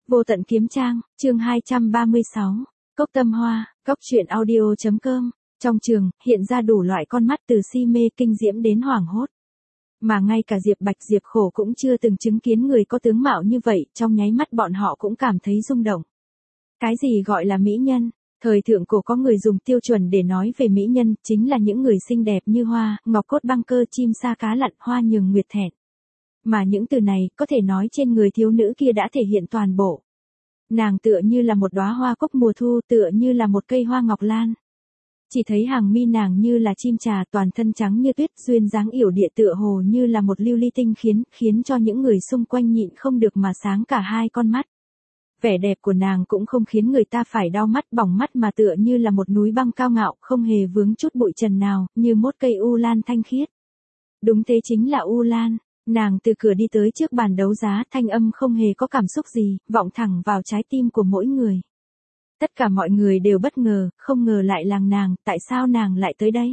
Vô tận kiếm trang, chương 236. Cốc tâm hoa, cốc truyện audio.com. Trong trường, hiện ra đủ loại con mắt từ si mê kinh diễm đến hoảng hốt. Mà ngay cả Diệp Bạch Diệp Khổ cũng chưa từng chứng kiến người có tướng mạo như vậy, trong nháy mắt bọn họ cũng cảm thấy rung động. Cái gì gọi là mỹ nhân? Thời thượng cổ có người dùng tiêu chuẩn để nói về mỹ nhân, chính là những người xinh đẹp như hoa, ngọc cốt băng cơ, chim sa cá lặn, hoa nhường nguyệt thẹn. Mà những từ này, có thể nói trên người thiếu nữ kia đã thể hiện toàn bộ. Nàng tựa như là một đóa hoa cúc mùa thu, tựa như là một cây hoa ngọc lan. Chỉ thấy hàng mi nàng như là chim trà, toàn thân trắng như tuyết, duyên dáng yểu điệu tựa hồ như là một lưu ly tinh khiến cho những người xung quanh nhịn không được mà sáng cả hai con mắt. Vẻ đẹp của nàng cũng không khiến người ta phải đau mắt bỏng mắt, mà tựa như là một núi băng cao ngạo, không hề vướng chút bụi trần nào, như một cây u lan thanh khiết. Đúng thế, chính là u lan. Nàng từ cửa đi tới trước bàn đấu giá, thanh âm không hề có cảm xúc gì, vọng thẳng vào trái tim của mỗi người. Tất cả mọi người đều bất ngờ, không ngờ lại là nàng, tại sao nàng lại tới đây?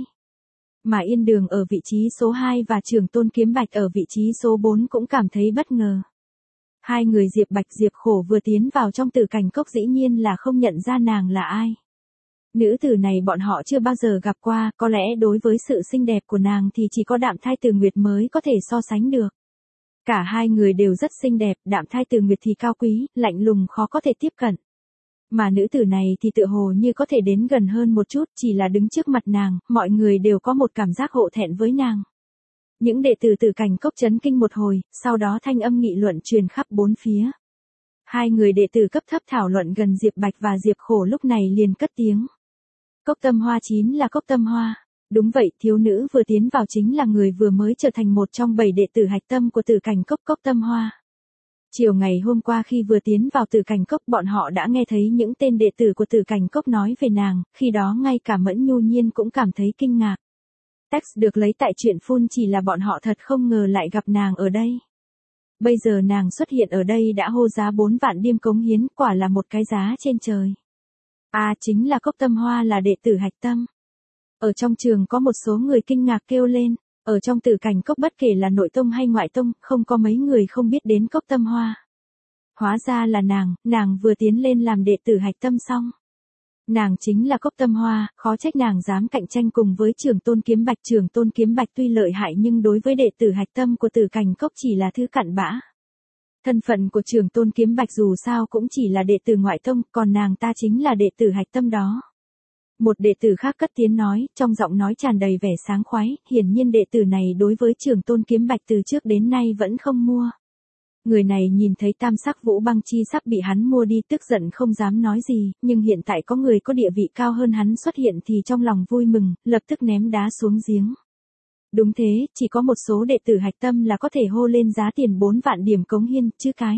Mà Yên Đường ở vị trí số 2 và Trường Tôn Kiếm Bạch ở vị trí số 4 cũng cảm thấy bất ngờ. Hai người Diệp Bạch Diệp Khổ vừa tiến vào trong Tử Cảnh Cốc dĩ nhiên là không nhận ra nàng là ai. Nữ tử này bọn họ chưa bao giờ gặp qua, có lẽ đối với sự xinh đẹp của nàng thì chỉ có Đạm Thai Từ Nguyệt mới có thể so sánh được. Cả hai người đều rất xinh đẹp, Đạm Thai Từ Nguyệt thì cao quý, lạnh lùng khó có thể tiếp cận. Mà nữ tử này thì tựa hồ như có thể đến gần hơn một chút, chỉ là đứng trước mặt nàng, mọi người đều có một cảm giác hổ thẹn với nàng. Những đệ tử Tử Cảnh Cốc chấn kinh một hồi, sau đó thanh âm nghị luận truyền khắp bốn phía. Hai người đệ tử cấp thấp thảo luận gần Diệp Bạch và Diệp Khổ lúc này liền cất tiếng. Cốc tâm hoa chính là cốc tâm hoa. Đúng vậy, thiếu nữ vừa tiến vào chính là người vừa mới trở thành một trong 7 đệ tử hạch tâm của Tử Cảnh Cốc, cốc tâm hoa. Chiều ngày hôm qua khi vừa tiến vào Tử Cảnh Cốc, bọn họ đã nghe thấy những tên đệ tử của Tử Cảnh Cốc nói về nàng, khi đó ngay cả Mẫn Nhu Nhiên cũng cảm thấy kinh ngạc. Text được lấy tại truyện Phun, chỉ là bọn họ thật không ngờ lại gặp nàng ở đây. Bây giờ nàng xuất hiện ở đây đã hô giá 4 vạn điêm cống hiến, quả là một cái giá trên trời. Chính là cốc tâm hoa là đệ tử hạch tâm. Ở trong trường có một số người kinh ngạc kêu lên, ở trong Tử Cảnh Cốc bất kể là nội tông hay ngoại tông, không có mấy người không biết đến cốc tâm hoa. Hóa ra là nàng vừa tiến lên làm đệ tử hạch tâm xong. Nàng chính là cốc tâm hoa, khó trách nàng dám cạnh tranh cùng với Trường Tôn Kiếm Bạch. Trường Tôn Kiếm Bạch tuy lợi hại nhưng đối với đệ tử hạch tâm của Tử Cảnh Cốc chỉ là thứ cặn bã. Thân phận của Trường Tôn Kiếm Bạch dù sao cũng chỉ là đệ tử ngoại tông, còn nàng ta chính là đệ tử hạch tâm đó. Một đệ tử khác cất tiếng nói, trong giọng nói tràn đầy vẻ sáng khoái, hiển nhiên đệ tử này đối với Trường Tôn Kiếm Bạch từ trước đến nay vẫn không mua. Người này nhìn thấy tam sắc vũ băng chi sắp bị hắn mua đi, tức giận không dám nói gì, nhưng hiện tại có người có địa vị cao hơn hắn xuất hiện thì trong lòng vui mừng, lập tức ném đá xuống giếng. Đúng thế, chỉ có một số đệ tử hạch tâm là có thể hô lên giá tiền 4 vạn điểm cống hiến, chứ cái.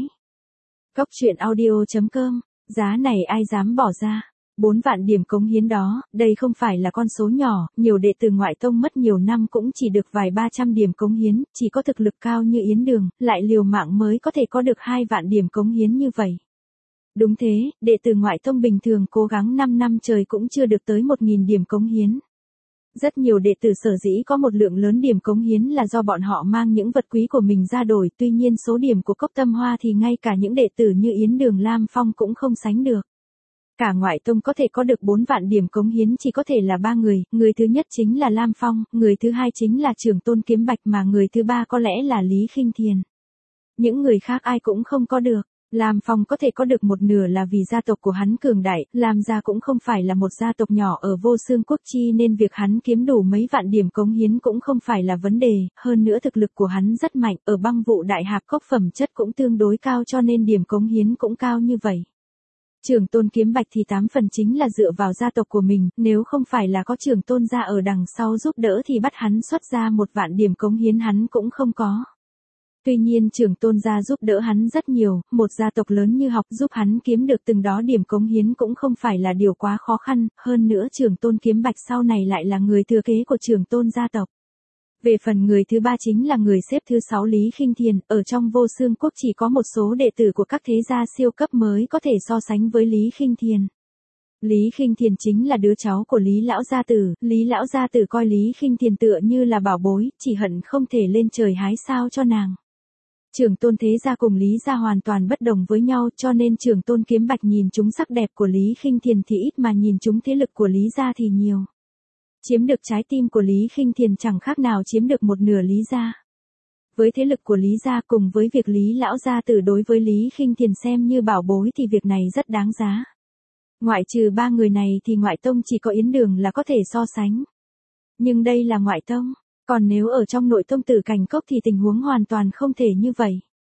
Cốc truyện audio.com, giá này ai dám bỏ ra. 4 vạn điểm cống hiến đó, đây không phải là con số nhỏ, nhiều đệ tử ngoại tông mất nhiều năm cũng chỉ được vài 300 điểm cống hiến, chỉ có thực lực cao như Yến Đường, lại liều mạng mới có thể có được 2 vạn điểm cống hiến như vậy. Đúng thế, đệ tử ngoại tông bình thường cố gắng 5 năm trời cũng chưa được tới 1.000 điểm cống hiến. Rất nhiều đệ tử sở dĩ có một lượng lớn điểm cống hiến là do bọn họ mang những vật quý của mình ra đổi, tuy nhiên số điểm của cốc tâm hoa thì ngay cả những đệ tử như Yến Đường Lam Phong cũng không sánh được. Cả ngoại tông có thể có được 4 vạn điểm cống hiến chỉ có thể là 3 người, người thứ nhất chính là Lam Phong, người thứ hai chính là Trường Tôn Kiếm Bạch, mà người thứ ba có lẽ là Lý Khinh Thiền. Những người khác ai cũng không có được. Lam Phong có thể có được một nửa là vì gia tộc của hắn cường đại, Lam gia cũng không phải là một gia tộc nhỏ ở Vô Xương Quốc chi nên việc hắn kiếm đủ mấy vạn điểm cống hiến cũng không phải là vấn đề, hơn nữa thực lực của hắn rất mạnh, ở Băng Vụ Đại Hạp Cốc phẩm chất cũng tương đối cao cho nên điểm cống hiến cũng cao như vậy. Trường Tôn Kiếm Bạch thì 8 phần chính là dựa vào gia tộc của mình, nếu không phải là có Trường Tôn gia ở đằng sau giúp đỡ thì bắt hắn xuất ra 1 vạn điểm cống hiến hắn cũng không có. Tuy nhiên Trường Tôn gia giúp đỡ hắn rất nhiều, một gia tộc lớn như học giúp hắn kiếm được từng đó điểm cống hiến cũng không phải là điều quá khó khăn, hơn nữa Trường Tôn Kiếm Bạch sau này lại là người thừa kế của Trường Tôn gia tộc. Về phần người thứ ba chính là người xếp thứ 6 Lý Khinh Thiền, ở trong Vô Xương Quốc chỉ có một số đệ tử của các thế gia siêu cấp mới có thể so sánh với Lý Khinh Thiền. Lý Khinh Thiền chính là đứa cháu của Lý Lão Gia Tử, Lý Lão Gia Tử coi Lý Khinh Thiền tựa như là bảo bối, chỉ hận không thể lên trời hái sao cho nàng. Trường Tôn Thế Gia cùng Lý Gia hoàn toàn bất đồng với nhau, cho nên Trường Tôn Kiếm Bạch nhìn chúng sắc đẹp của Lý Khinh Thiền thì ít mà nhìn chúng thế lực của Lý Gia thì nhiều. Chiếm được trái tim của Lý Khinh Thiền chẳng khác nào chiếm được một nửa Lý Gia. Với thế lực của Lý Gia cùng với việc Lý Lão Gia Tử đối với Lý Khinh Thiền xem như bảo bối thì việc này rất đáng giá. Ngoại trừ ba người này thì ngoại tông chỉ có Yến Đường là có thể so sánh. Nhưng đây là ngoại tông, còn nếu ở trong nội tông Tử Cảnh Cốc thì tình huống hoàn toàn không thể như vậy.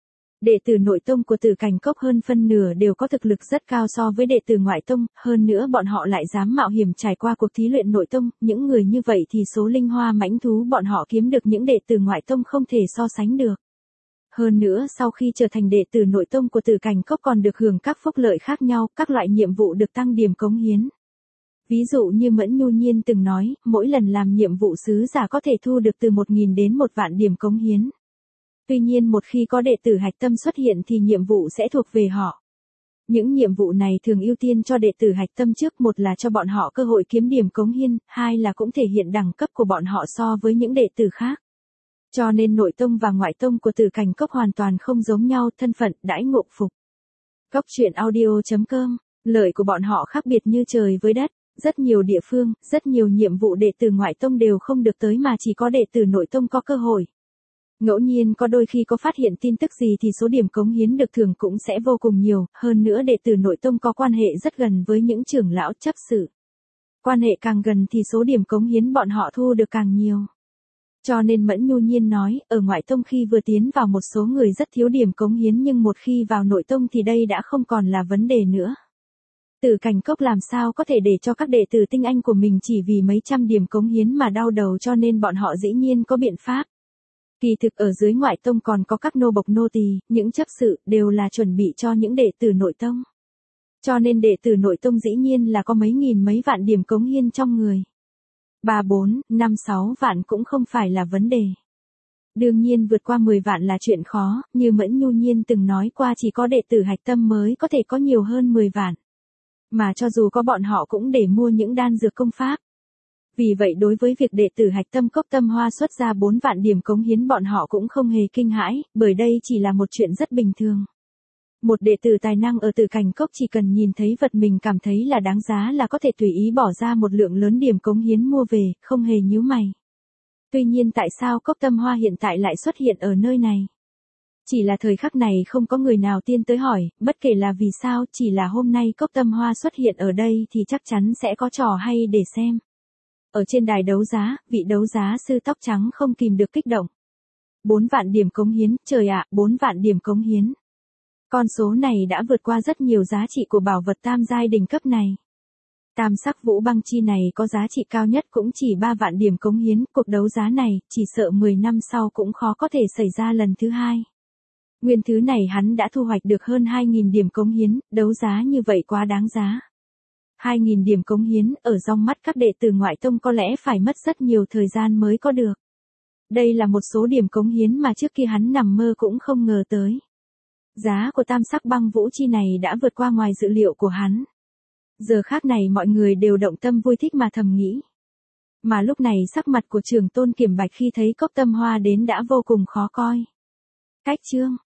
Đệ tử nội tông của Tử Cảnh Cốc hơn phân nửa đều có thực lực rất cao so với đệ tử ngoại tông, hơn nữa bọn họ lại dám mạo hiểm trải qua cuộc thí luyện nội tông, những người như vậy thì số linh hoa mãnh thú bọn họ kiếm được những đệ tử ngoại tông không thể so sánh được. Hơn nữa sau khi trở thành đệ tử nội tông của Tử Cảnh Cốc còn được hưởng các phúc lợi khác nhau, các loại nhiệm vụ được tăng điểm cống hiến. Ví dụ như Mẫn Nhu Nhiên từng nói, mỗi lần làm nhiệm vụ sứ giả có thể thu được từ 1.000 đến 1 vạn điểm cống hiến. Tuy nhiên một khi có đệ tử hạch tâm xuất hiện thì nhiệm vụ sẽ thuộc về họ. Những nhiệm vụ này thường ưu tiên cho đệ tử hạch tâm trước, một là cho bọn họ cơ hội kiếm điểm cống hiến, hai là cũng thể hiện đẳng cấp của bọn họ so với những đệ tử khác. Cho nên nội tông và ngoại tông của Tử Cảnh Cốc hoàn toàn không giống nhau, thân phận, đãi ngộ phục. Cốc truyện audio.com, lợi của bọn họ khác biệt như trời với đất. Rất nhiều địa phương, rất nhiều nhiệm vụ đệ tử ngoại tông đều không được tới mà chỉ có đệ tử nội tông có cơ hội. Ngẫu nhiên có đôi khi có phát hiện tin tức gì thì số điểm cống hiến được thưởng cũng sẽ vô cùng nhiều, hơn nữa đệ tử nội tông có quan hệ rất gần với những trưởng lão chấp sự. Quan hệ càng gần thì số điểm cống hiến bọn họ thu được càng nhiều. Cho nên Mẫn Nhu Nhiên nói, ở ngoại tông khi vừa tiến vào một số người rất thiếu điểm cống hiến nhưng một khi vào nội tông thì đây đã không còn là vấn đề nữa. Tử Cảnh Cốc làm sao có thể để cho các đệ tử tinh anh của mình chỉ vì mấy trăm điểm cống hiến mà đau đầu, cho nên bọn họ dĩ nhiên có biện pháp. Kỳ thực ở dưới ngoại tông còn có các nô bộc nô tỳ, những chấp sự đều là chuẩn bị cho những đệ tử nội tông. Cho nên đệ tử nội tông dĩ nhiên là có mấy nghìn mấy vạn điểm cống hiến trong người. 3, 4, 5, 6 vạn cũng không phải là vấn đề. Đương nhiên vượt qua 10 vạn là chuyện khó, như Mẫn Nhu Nhiên từng nói qua chỉ có đệ tử hạch tâm mới có thể có nhiều hơn 10 vạn. Mà cho dù có bọn họ cũng để mua những đan dược công pháp. Vì vậy đối với việc đệ tử hạch tâm Cốc Tâm Hoa xuất ra 4 vạn điểm cống hiến bọn họ cũng không hề kinh hãi, bởi đây chỉ là một chuyện rất bình thường. Một đệ tử tài năng ở Tử Cảnh Cốc chỉ cần nhìn thấy vật mình cảm thấy là đáng giá là có thể tùy ý bỏ ra một lượng lớn điểm cống hiến mua về, không hề nhíu mày. Tuy nhiên tại sao Cốc Tâm Hoa hiện tại lại xuất hiện ở nơi này? Chỉ là thời khắc này không có người nào tiên tới hỏi, bất kể là vì sao, chỉ là hôm nay Cốc Tâm Hoa xuất hiện ở đây thì chắc chắn sẽ có trò hay để xem. Ở trên đài đấu giá, vị đấu giá sư tóc trắng không kìm được kích động. 4 vạn điểm cống hiến, trời ạ, 4 vạn điểm cống hiến. Con số này đã vượt qua rất nhiều giá trị của bảo vật tam giai đỉnh cấp này. Tam sắc vũ băng chi này có giá trị cao nhất cũng chỉ 3 vạn điểm cống hiến, cuộc đấu giá này, chỉ sợ 10 năm sau cũng khó có thể xảy ra lần thứ hai. Nguyên thứ này hắn đã thu hoạch được hơn 2.000 điểm cống hiến, đấu giá như vậy quá đáng giá. 2.000 điểm cống hiến, ở trong mắt các đệ tử ngoại tông có lẽ phải mất rất nhiều thời gian mới có được. Đây là một số điểm cống hiến mà trước kia hắn nằm mơ cũng không ngờ tới. Giá của tam sắc băng vũ chi này đã vượt qua ngoài dự liệu của hắn. Giờ khác này mọi người đều động tâm vui thích mà thầm nghĩ. Mà lúc này sắc mặt của Trường Tôn Kiểm Bạch khi thấy Cốc Tâm Hoa đến đã vô cùng khó coi. Cách chương